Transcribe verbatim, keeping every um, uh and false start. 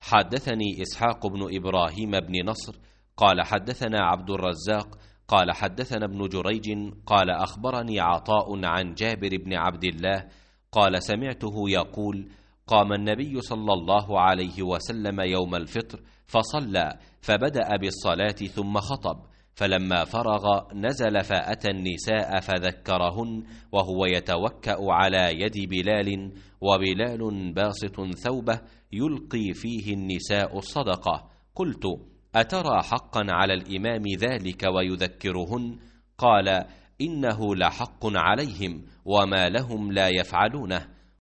حدثني إسحاق بن إبراهيم بن نصر قال حدثنا عبد الرزاق قال حدثنا ابن جريج قال أخبرني عطاء عن جابر بن عبد الله قال سمعته يقول قام النبي صلى الله عليه وسلم يوم الفطر فصلى فبدأ بالصلاة ثم خطب، فلما فرغ نزل فأتى النساء فذكرهن وهو يتوكأ على يد بلال، وبلال باسط ثوبه يلقي فيه النساء الصدقة. قلت أترى حقا على الإمام ذلك ويذكرهن؟ قال إنه لحق عليهم وما لهم لا يفعلونه.